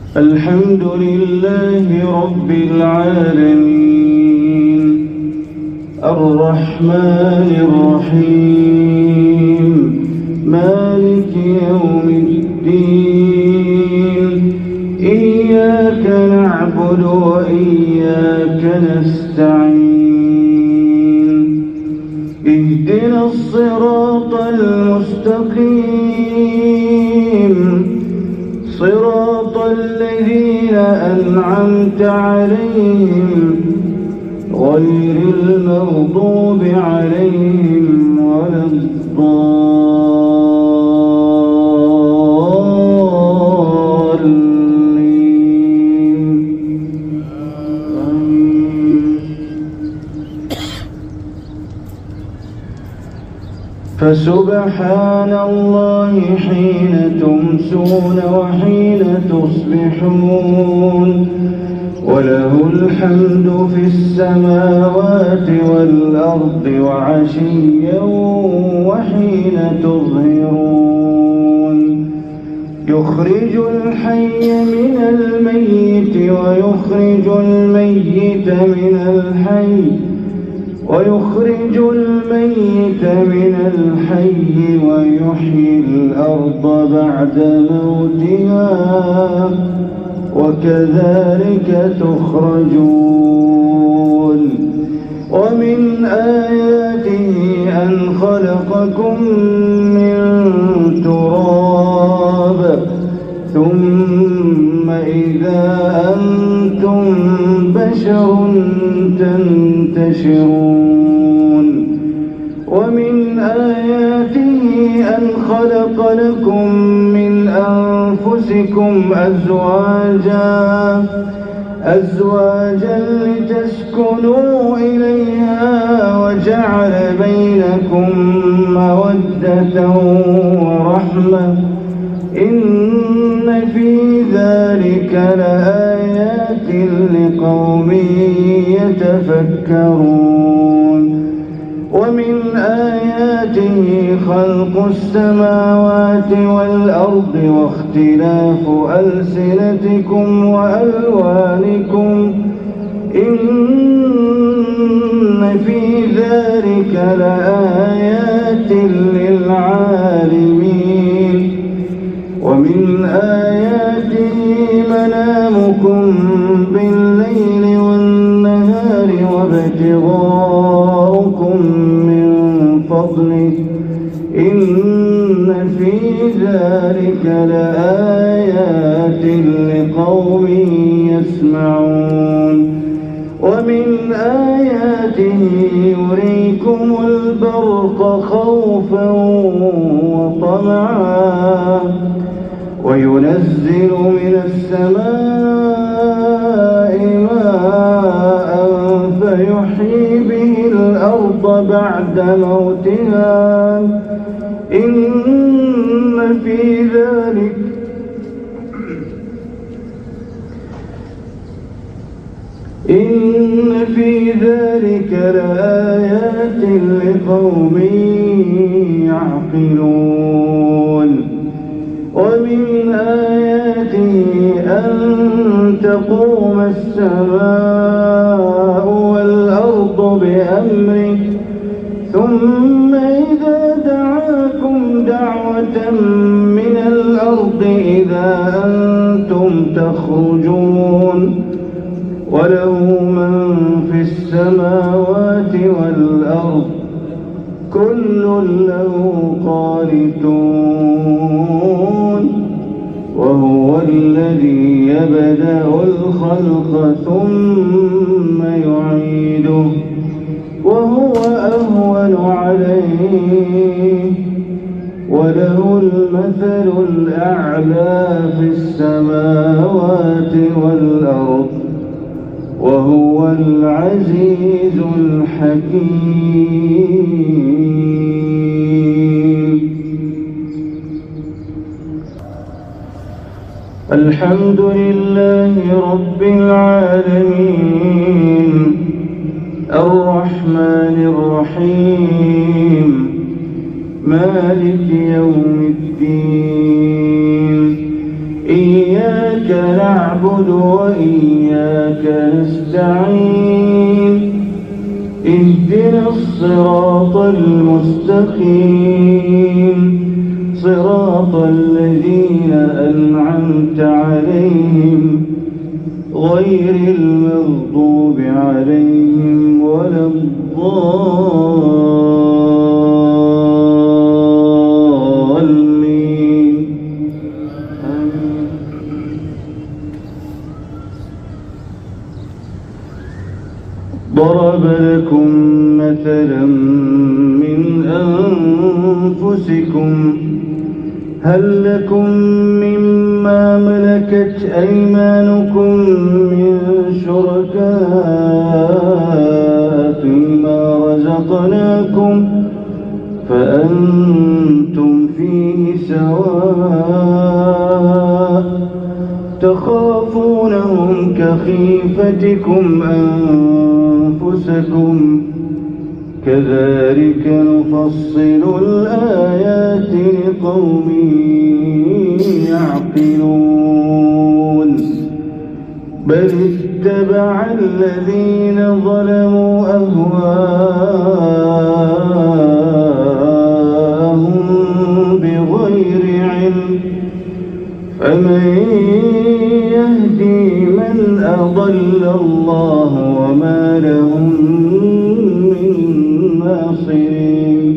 الحمد لله رب العالمين الرحمن الرحيم مالك يوم الدين إياك نعبد وإياك نستعين اهدنا الصراط المستقيم صراط الذين أنعمت عليهم غير المغضوب عليهم ولا الضالين. فسبحان الله حين تمسون وحين تصبحون وله الحمد في السماوات والأرض وعشيا وحين تظهرون يخرج الحي من الميت ويخرج الميت من الحي ويحيي الأرض بعد موتها وكذلك تخرجون. ومن آياته أن خلقكم من تراب ثم إذا أنتم بشر تنتشرون. ومن آياته أن خلق لكم من أنفسكم أزواجا لتسكنوا إليها وجعل بينكم مودة ورحمة إن في ذلك لآيات لقوم يتفكرون. ومن آياته خلق السماوات والأرض واختلاف ألسنتكم وألوانكم إن في ذلك لآيات للعالمين. ومن آياته منامكم بالليل والنهار وابتغاؤكم من فضله إن في ذلك لآيات لقوم يسمعون. ومن آياته يريكم البرق خوفا وطمعا وينزل من السماء ماء فيحيي به الأرض بعد موتها إن في ذلك لآيات لقوم يعقلون. ومن آياته أن تقوم السماء والأرض بأمره ثم إذا دعاكم دعوة من الأرض إذا أنتم تخرجون. وله من في السماوات والأرض كل له قانتون. وهو الذي يبدأ الخلق ثم يعيده وهو أهون عليه وله المثل الأعلى في السماوات والأرض وهو العزيز الحكيم. الحمد لله رب العالمين الرحمن الرحيم مالك يوم الدين إياك نعبد نعبد وإياك نستعين اهدنا الصراط المستقيم صراط الذين أنعمت عليهم غير المغضوب عليهم ولا الضالين آمين. ضرب لكم مثلا من أنفسكم هل لكم مما ملكت أيمانكم من شركاء فيما رزقناكم فأنتم فيه سواء تخافونهم كخيفتكم أنفسكم كذلك نفصل الآيات لقوم يعقلون بل اتبع الذين ظلموا أهواءهم بغير علم فمن يهدي من أضل الله وما لهم من ناصرين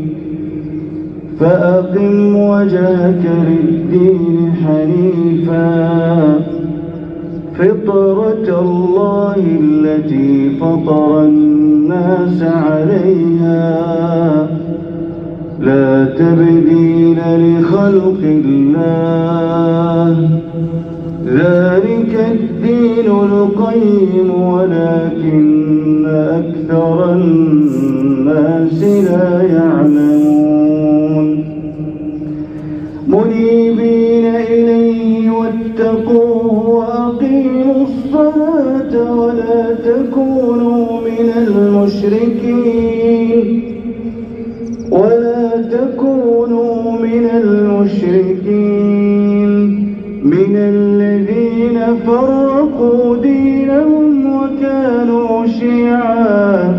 فأقم وجهك للدين حنيفا فطرة الله التي فطر الناس عليها لا تبديل لخلق الله ذلك الدين القيم ولكن أكثر الناس لا يعلمون منيبين إليه واتقوه وأقيموا الصلاة ولا تكونوا من المشركين من الذين فرقوا دينهم وكانوا شيعا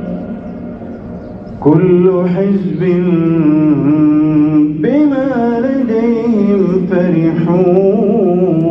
كل حزب بما لديهم فرحون